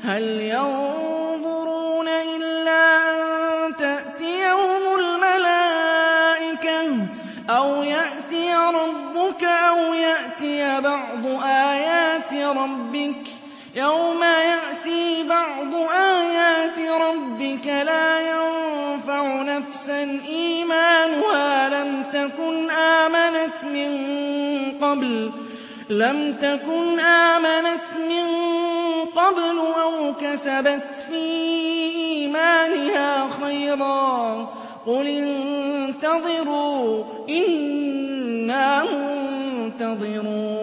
هَلْ يَنظُرُونَ إِلَّا أَن تَأْتِيَهُمُ الْمَلَائِكَةُ أَوْ يَأْتِيَ رَبُّكَ أَوْ يَأْتِيَ بَعْضُ آيَاتِ رَبِّكَ ۗ يَوْمَ يَأْتِي بَعْضُ آيَاتِ رَبِّكَ لَا يَنفَعُ نَفْسًا إِيمَانُهَا لَمْ تَكُنْ آمَنَتْ مِن قَبْلُ أَوْ كَسَبَتْ فِي إِيمَانِهَا خَيْرًا ۗ قُلِ انتَظِرُوا إِنَّا مُنتَظِرُونَ